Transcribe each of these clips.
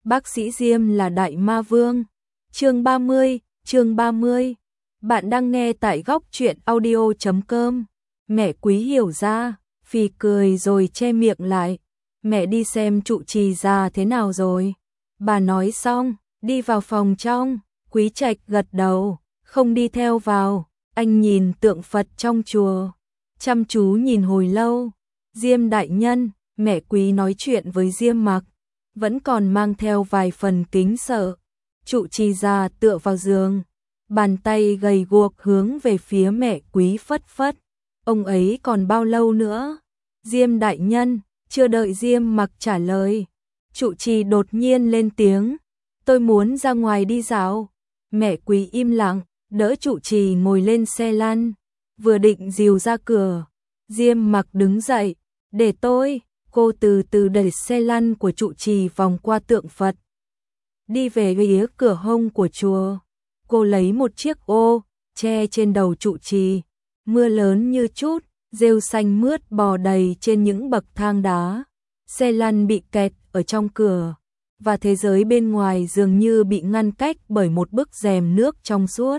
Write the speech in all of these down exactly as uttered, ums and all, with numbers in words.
Bác sĩ Diêm là đại ma vương. Chương ba mươi, chương ba mươi. Bạn đang nghe tại góc truyện audio chấm com. Mẹ Quý hiểu ra, phì cười rồi che miệng lại. Mẹ đi xem trụ trì già thế nào rồi. Bà nói xong, đi vào phòng trong. Quý Trạch gật đầu, không đi theo vào. Anh nhìn tượng Phật trong chùa, chăm chú nhìn hồi lâu. Diêm đại nhân, mẹ Quý nói chuyện với Diêm Mặc, vẫn còn mang theo vài phần kính sợ. Trụ trì già tựa vào giường, bàn tay gầy guộc hướng về phía mẹ Quý phất phất. Ông ấy còn bao lâu nữa? Diêm đại nhân, chưa đợi Diêm Mặc trả lời, trụ trì đột nhiên lên tiếng. Tôi muốn ra ngoài đi dạo. Mẹ Quý im lặng, đỡ trụ trì ngồi lên xe lăn, vừa định dìu ra cửa. Diêm Mặc đứng dậy, để tôi. Cô từ từ đẩy xe lăn của trụ trì vòng qua tượng Phật, đi về phía cửa hông của chùa. Cô lấy một chiếc ô che trên đầu trụ trì. Mưa lớn như chút, rêu xanh mướt bò đầy trên những bậc thang đá. Xe lăn bị kẹt ở trong cửa, và thế giới bên ngoài dường như bị ngăn cách bởi một bức rèm nước trong suốt.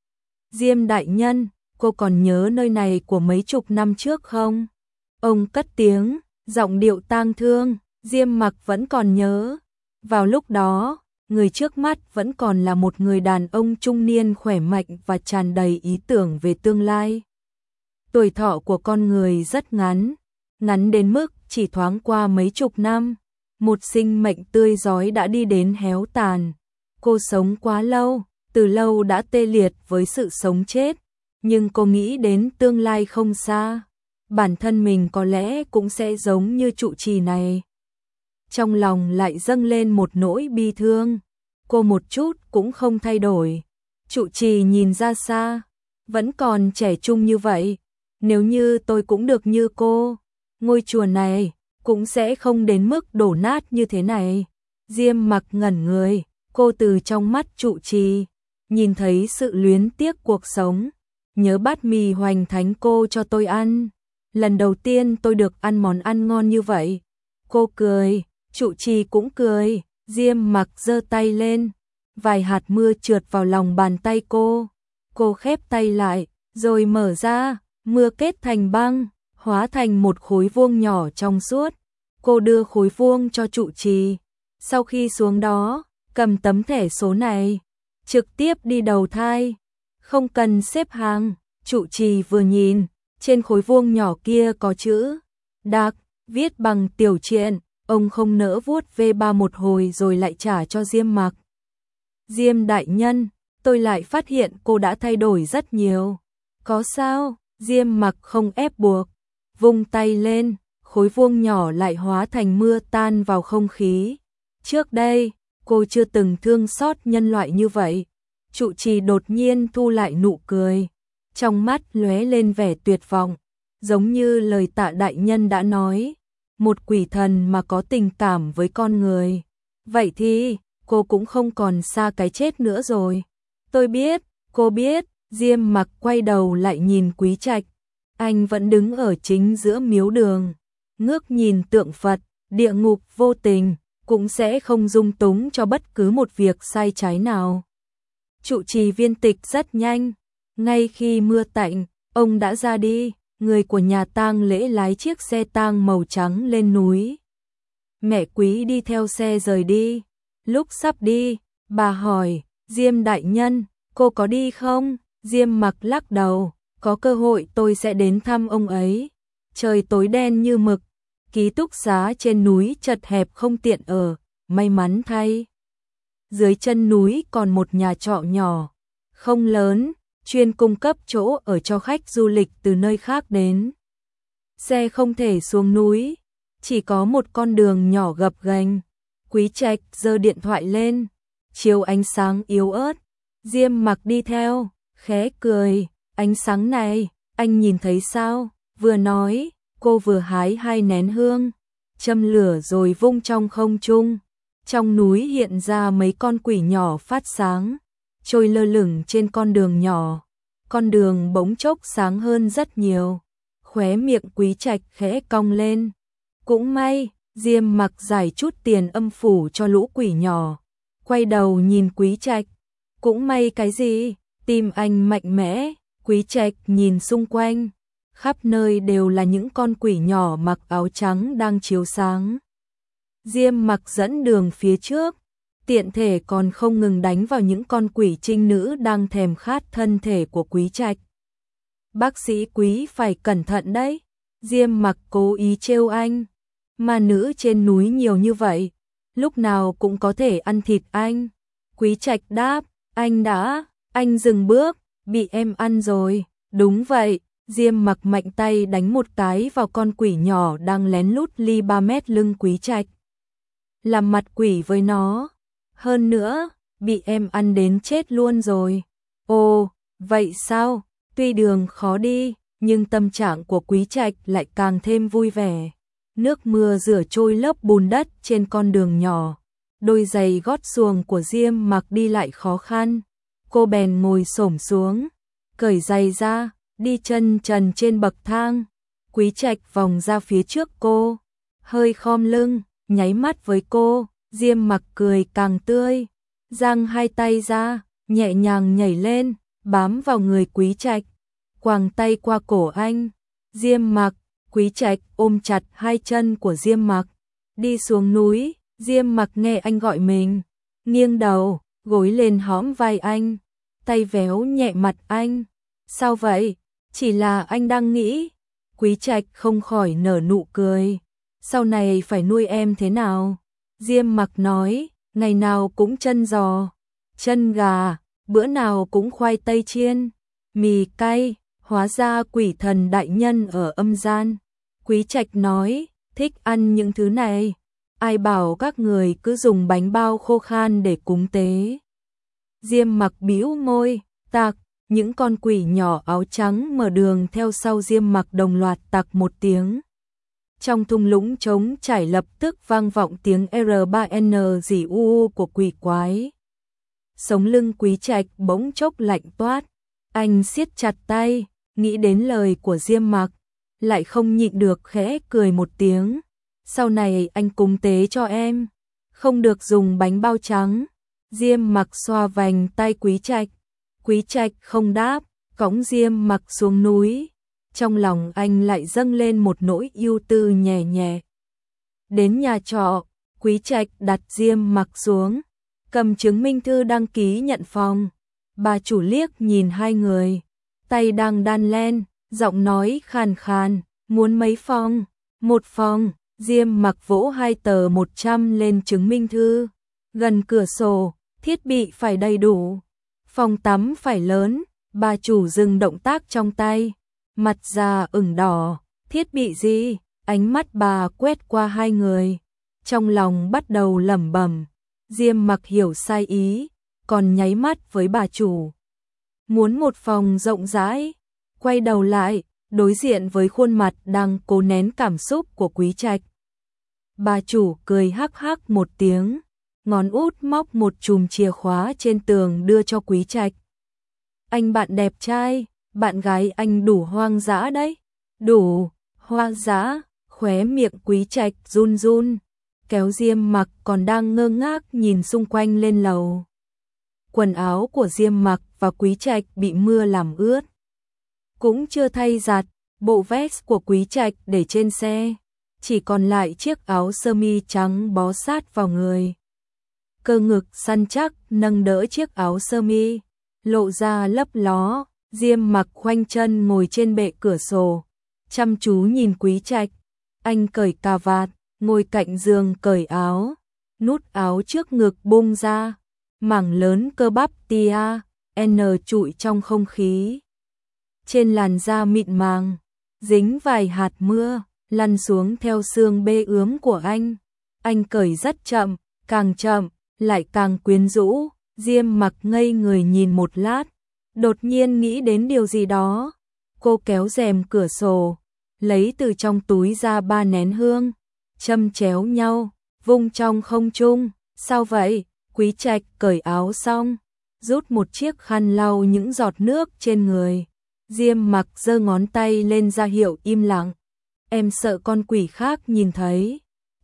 Diêm đại nhân, cô còn nhớ nơi này của mấy chục năm trước không? Ông cất tiếng, giọng điệu tang thương. Diêm Mặc vẫn còn nhớ. Vào lúc đó, người trước mắt vẫn còn là một người đàn ông trung niên khỏe mạnh và tràn đầy ý tưởng về tương lai. Tuổi thọ của con người rất ngắn, ngắn đến mức chỉ thoáng qua mấy chục năm. Một sinh mệnh tươi rói đã đi đến héo tàn. Cô sống quá lâu, từ lâu đã tê liệt với sự sống chết, nhưng cô nghĩ đến tương lai không xa, bản thân mình có lẽ cũng sẽ giống như trụ trì này. Trong lòng lại dâng lên một nỗi bi thương. Cô một chút cũng không thay đổi. Trụ trì nhìn ra xa, vẫn còn trẻ trung như vậy. Nếu như tôi cũng được như cô, ngôi chùa này cũng sẽ không đến mức đổ nát như thế này. Diêm Mặc ngẩn người, cô từ trong mắt trụ trì nhìn thấy sự luyến tiếc cuộc sống. Nhớ bát mì hoành thánh cô cho tôi ăn, lần đầu tiên tôi được ăn món ăn ngon như vậy. Cô cười, trụ trì cũng cười. Diêm Mặc giơ tay lên, vài hạt mưa trượt vào lòng bàn tay cô. Cô khép tay lại, rồi mở ra, mưa kết thành băng, hóa thành một khối vuông nhỏ trong suốt. Cô đưa khối vuông cho trụ trì. Sau khi xuống đó, cầm tấm thẻ số này, trực tiếp đi đầu thai, không cần xếp hàng. Trụ trì vừa nhìn, trên khối vuông nhỏ kia có chữ Đạc, viết bằng tiểu truyện. Ông không nỡ vuốt ve ba một hồi rồi lại trả cho Diêm Mặc. Diêm đại nhân, tôi lại phát hiện cô đã thay đổi rất nhiều. Có sao? Diêm Mặc không ép buộc, vung tay lên, khối vuông nhỏ lại hóa thành mưa tan vào không khí. Trước đây, cô chưa từng thương xót nhân loại như vậy. Trụ trì đột nhiên thu lại nụ cười, trong mắt lóe lên vẻ tuyệt vọng, giống như lời Tạ đại nhân đã nói. Một quỷ thần mà có tình cảm với con người, vậy thì cô cũng không còn xa cái chết nữa rồi. Tôi biết, cô biết. Diêm Mặc quay đầu lại nhìn Quý Trạch. Anh vẫn đứng ở chính giữa miếu đường, ngước nhìn tượng Phật. Địa ngục vô tình cũng sẽ không dung túng cho bất cứ một việc sai trái nào. Trụ trì viên tịch rất nhanh. Ngay khi mưa tạnh, ông đã ra đi. Người của nhà tang lễ lái chiếc xe tang màu trắng lên núi. Mẹ Quý đi theo xe rời đi. Lúc sắp đi, bà hỏi, Diêm đại nhân, cô có đi không? Diêm Mặc lắc đầu, có cơ hội tôi sẽ đến thăm ông ấy. Trời tối đen như mực, ký túc xá trên núi chật hẹp không tiện ở, may mắn thay. Dưới chân núi còn một nhà trọ nhỏ, không lớn, chuyên cung cấp chỗ ở cho khách du lịch từ nơi khác đến. Xe không thể xuống núi, chỉ có một con đường nhỏ gập ghềnh. Quý Trạch giơ điện thoại lên, chiếu ánh sáng yếu ớt. Diêm Mặc đi theo, khẽ cười, ánh sáng này, anh nhìn thấy sao? Vừa nói, cô vừa hái hai nén hương, châm lửa rồi vung trong không trung. Trong núi hiện ra mấy con quỷ nhỏ phát sáng, trôi lơ lửng trên con đường nhỏ. Con đường bỗng chốc sáng hơn rất nhiều. Khóe miệng Quý Trạch khẽ cong lên. Cũng may, Diêm Mặc giải chút tiền âm phủ cho lũ quỷ nhỏ, quay đầu nhìn Quý Trạch. Cũng may cái gì, tim anh mạnh mẽ. Quý Trạch nhìn xung quanh, khắp nơi đều là những con quỷ nhỏ mặc áo trắng đang chiếu sáng. Diêm Mặc dẫn đường phía trước, tiện thể còn không ngừng đánh vào những con quỷ trinh nữ đang thèm khát thân thể của Quý Trạch. Bác sĩ Quý phải cẩn thận đấy. Diêm Mặc cố ý trêu anh. Ma nữ trên núi nhiều như vậy, lúc nào cũng có thể ăn thịt anh. Quý Trạch đáp, anh đã, anh dừng bước, bị em ăn rồi. Đúng vậy, Diêm Mặc mạnh tay đánh một cái vào con quỷ nhỏ đang lén lút ly ba mét lưng Quý Trạch. Làm mặt quỷ với nó. Hơn nữa, bị em ăn đến chết luôn rồi. Ồ, vậy sao? Tuy đường khó đi, nhưng tâm trạng của Quý Trạch lại càng thêm vui vẻ. Nước mưa rửa trôi lớp bùn đất trên con đường nhỏ. Đôi giày gót xuồng của Diêm Mặc đi lại khó khăn. Cô bèn ngồi xổm xuống, cởi giày ra, đi chân trần trên bậc thang. Quý Trạch vòng ra phía trước cô, hơi khom lưng, nháy mắt với cô. Diêm Mặc cười càng tươi, giang hai tay ra, nhẹ nhàng nhảy lên, bám vào người Quý Trạch, quàng tay qua cổ anh. Diêm Mặc, Quý Trạch ôm chặt hai chân của Diêm Mặc, đi xuống núi. Diêm Mặc nghe anh gọi mình, nghiêng đầu, gối lên hõm vai anh, tay véo nhẹ mặt anh. Sao vậy? Chỉ là anh đang nghĩ. Quý Trạch không khỏi nở nụ cười. Sau này phải nuôi em thế nào? Diêm Mặc nói, ngày nào cũng chân giò, chân gà, bữa nào cũng khoai tây chiên, mì cay, hóa ra quỷ thần đại nhân ở âm gian. Quý Trạch nói, thích ăn những thứ này. Ai bảo các người cứ dùng bánh bao khô khan để cúng tế. Diêm Mặc bĩu môi, tạc, những con quỷ nhỏ áo trắng mở đường theo sau Diêm Mặc đồng loạt tạc một tiếng. Trong thung lũng trống trải lập tức vang vọng tiếng R ba N dì u u của quỷ quái. Sống lưng Quý Trạch bỗng chốc lạnh toát, anh siết chặt tay, nghĩ đến lời của Diêm Mặc, lại không nhịn được khẽ cười một tiếng. Sau này anh cúng tế cho em, không được dùng bánh bao trắng. Diêm Mặc xoa vành tay Quý Trạch. Quý Trạch không đáp, cõng Diêm Mặc xuống núi. Trong lòng anh lại dâng lên một nỗi ưu tư nhẹ nhẹ. Đến nhà trọ, Quý Trạch đặt Diêm Mặc xuống, cầm chứng minh thư đăng ký nhận phòng. Bà chủ liếc nhìn hai người, tay đang đan len, giọng nói khàn khàn, muốn mấy phòng? Một phòng. Diêm Mặc vỗ hai tờ một trăm lên chứng minh thư. Gần cửa sổ, thiết bị phải đầy đủ. Phòng tắm phải lớn. Bà chủ dừng động tác trong tay, mặt già ửng đỏ. Thiết bị gì? Ánh mắt bà quét qua hai người, trong lòng bắt đầu lẩm bẩm. Diêm Mặc hiểu sai ý, còn nháy mắt với bà chủ. Muốn một phòng rộng rãi. Quay đầu lại, đối diện với khuôn mặt đang cố nén cảm xúc của Quý Trạch. Bà chủ cười hắc hắc một tiếng, ngón út móc một chùm chìa khóa trên tường đưa cho Quý Trạch. Anh bạn đẹp trai, bạn gái anh đủ hoang dã đấy. Đủ hoang dã, khóe miệng Quý Trạch run run, kéo Diêm Mặc còn đang ngơ ngác nhìn xung quanh lên lầu. Quần áo của Diêm Mặc và Quý Trạch bị mưa làm ướt, cũng chưa thay giặt. Bộ vest của Quý Trạch để trên xe, chỉ còn lại chiếc áo sơ mi trắng bó sát vào người. Cơ ngực săn chắc nâng đỡ chiếc áo sơ mi, lộ ra lấp ló. Diêm Mặc khoanh chân ngồi trên bệ cửa sổ, chăm chú nhìn Quý Trạch. Anh cởi cà vạt, ngồi cạnh giường cởi áo, nút áo trước ngực bung ra, mảng lớn cơ bắp tia N trụi trong không khí. Trên làn da mịn màng, dính vài hạt mưa, lăn xuống theo xương bê ướm của anh. Anh cởi rất chậm, càng chậm, lại càng quyến rũ. Diêm Mặc ngây người nhìn một lát, đột nhiên nghĩ đến điều gì đó. Cô kéo rèm cửa sổ, lấy từ trong túi ra ba nén hương, châm chéo nhau, vung trong không trung. Sao vậy? Quý Trạch cởi áo xong, rút một chiếc khăn lau những giọt nước trên người. Diêm Mặc giơ ngón tay lên ra hiệu im lặng. Em sợ con quỷ khác nhìn thấy.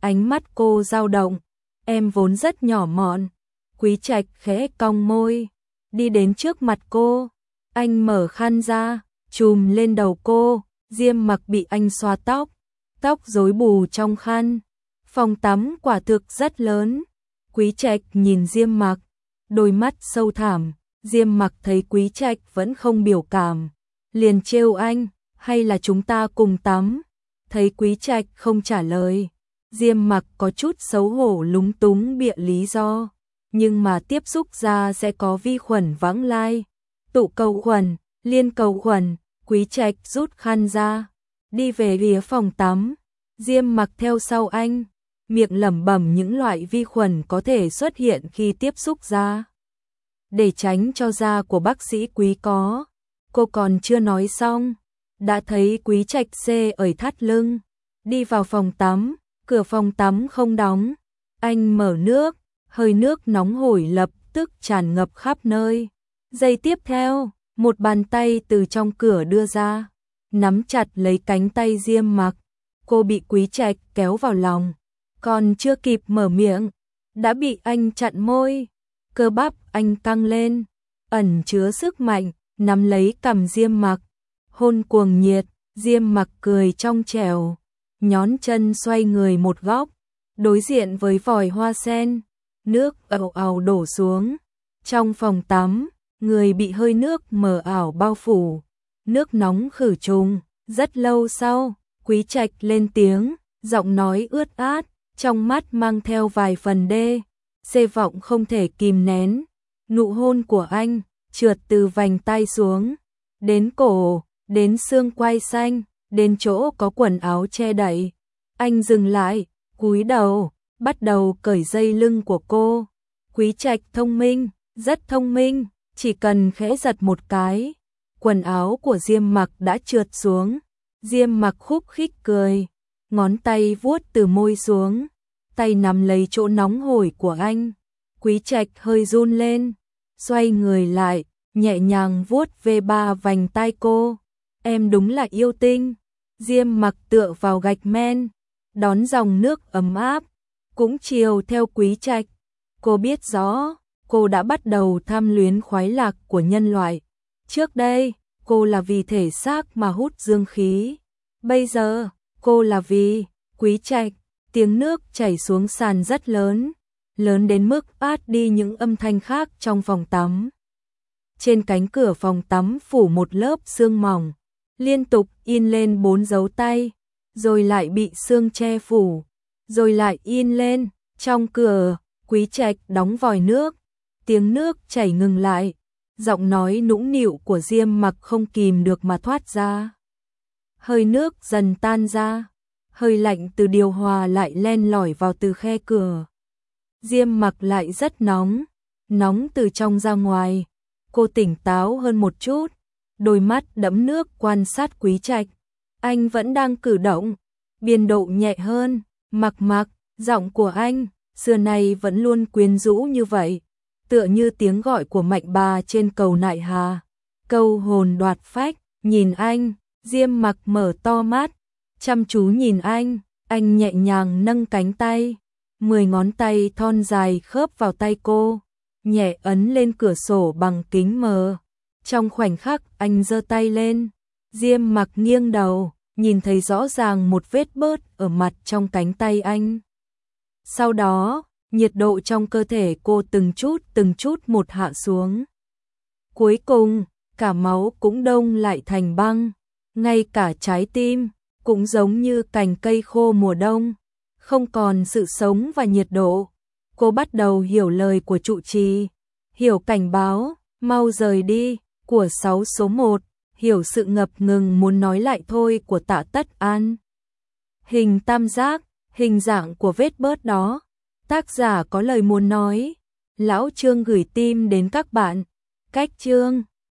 ánh mắt cô dao động. Em vốn rất nhỏ mọn. Quý Trạch khẽ cong môi, đi đến trước mặt cô. Anh mở khăn ra, chùm lên đầu cô. Diêm Mặc bị anh xoa tóc, tóc rối bù trong khăn. Phòng tắm quả thực rất lớn. Quý Trạch nhìn Diêm Mặc, đôi mắt sâu thẳm. Diêm Mặc thấy Quý Trạch vẫn không biểu cảm, liền trêu anh, hay là chúng ta cùng tắm? Thấy Quý Trạch không trả lời, Diêm Mặc có chút xấu hổ lúng túng bịa lý do, nhưng mà tiếp xúc ra sẽ có vi khuẩn vãng lai. Tụ cầu khuẩn, liên cầu khuẩn. Quý Trạch rút khăn ra, đi về phía phòng tắm. Diêm Mặc theo sau anh, miệng lẩm bẩm những loại vi khuẩn có thể xuất hiện khi tiếp xúc da, để tránh cho da của bác sĩ Quý có. Cô còn chưa nói xong, đã thấy Quý Trạch xê ởi thắt lưng, đi vào phòng tắm. Cửa phòng tắm không đóng, anh mở nước, hơi nước nóng hổi lập tức tràn ngập khắp nơi. Giây tiếp theo, một bàn tay từ trong cửa đưa ra, nắm chặt lấy cánh tay Diêm Mặc. Cô bị Quý Trạch kéo vào lòng, còn chưa kịp mở miệng, đã bị anh chặn môi. Cơ bắp anh căng lên, ẩn chứa sức mạnh, nắm lấy cằm Diêm Mặc, hôn cuồng nhiệt. Diêm Mặc cười trong trẻo, nhón chân xoay người một góc, đối diện với vòi hoa sen. Nước ào ào đổ xuống. Trong phòng tắm, người bị hơi nước mờ ảo bao phủ, nước nóng khử trùng. Rất lâu sau, Quý Trạch lên tiếng, giọng nói ướt át, trong mắt mang theo vài phần đê xê vọng không thể kìm nén. Nụ hôn của anh trượt từ vành tai xuống, đến cổ, đến xương quai xanh, đến chỗ có quần áo che đậy. Anh dừng lại, cúi đầu, bắt đầu cởi dây lưng của cô. Quý Trạch thông minh, rất thông minh, chỉ cần khẽ giật một cái, quần áo của Diêm Mặc đã trượt xuống. Diêm Mặc khúc khích cười, ngón tay vuốt từ môi xuống, tay nắm lấy chỗ nóng hổi của anh. Quý Trạch hơi run lên, xoay người lại, nhẹ nhàng vuốt về ba vành tai cô. Em đúng là yêu tinh. Diêm Mặc tựa vào gạch men, đón dòng nước ấm áp, cũng chiều theo Quý Trạch. Cô biết rõ, cô đã bắt đầu tham luyến khoái lạc của nhân loại. Trước đây, cô là vì thể xác mà hút dương khí. Bây giờ, cô là vì Quý Trạch. Tiếng nước chảy xuống sàn rất lớn, lớn đến mức át đi những âm thanh khác trong phòng tắm. Trên cánh cửa phòng tắm phủ một lớp sương mỏng, liên tục in lên bốn dấu tay, rồi lại bị sương che phủ, rồi lại in lên. Trong cửa, Quý Trạch đóng vòi nước, tiếng nước chảy ngừng lại, giọng nói nũng nịu của Diêm Mặc không kìm được mà thoát ra. Hơi nước dần tan ra, hơi lạnh từ điều hòa lại len lỏi vào từ khe cửa. Diêm Mặc lại rất nóng, nóng từ trong ra ngoài. Cô tỉnh táo hơn một chút, đôi mắt đẫm nước quan sát Quý Trạch. Anh vẫn đang cử động, biên độ nhẹ hơn. Mặc Mặc, giọng của anh xưa nay vẫn luôn quyến rũ như vậy, tựa như tiếng gọi của mạnh bà trên cầu Nại Hà, câu hồn đoạt phách. Nhìn anh, Diêm Mặc mở to mắt, chăm chú nhìn anh. Anh nhẹ nhàng nâng cánh tay, mười ngón tay thon dài khớp vào tay cô, nhẹ ấn lên cửa sổ bằng kính mờ. Trong khoảnh khắc anh giơ tay lên, Diêm Mặc nghiêng đầu, nhìn thấy rõ ràng một vết bớt ở mặt trong cánh tay anh. Sau đó, nhiệt độ trong cơ thể cô từng chút từng chút một hạ xuống. Cuối cùng, cả máu cũng đông lại thành băng, ngay cả trái tim cũng giống như cành cây khô mùa đông, không còn sự sống và nhiệt độ. Cô bắt đầu hiểu lời của trụ trì, hiểu cảnh báo mau rời đi của sáu số một, hiểu sự ngập ngừng muốn nói lại thôi của Tạ Tất An. Hình tam giác, hình dạng của vết bớt đó. Tác giả có lời muốn nói. Lão Trương gửi tim đến các bạn. Cách Trương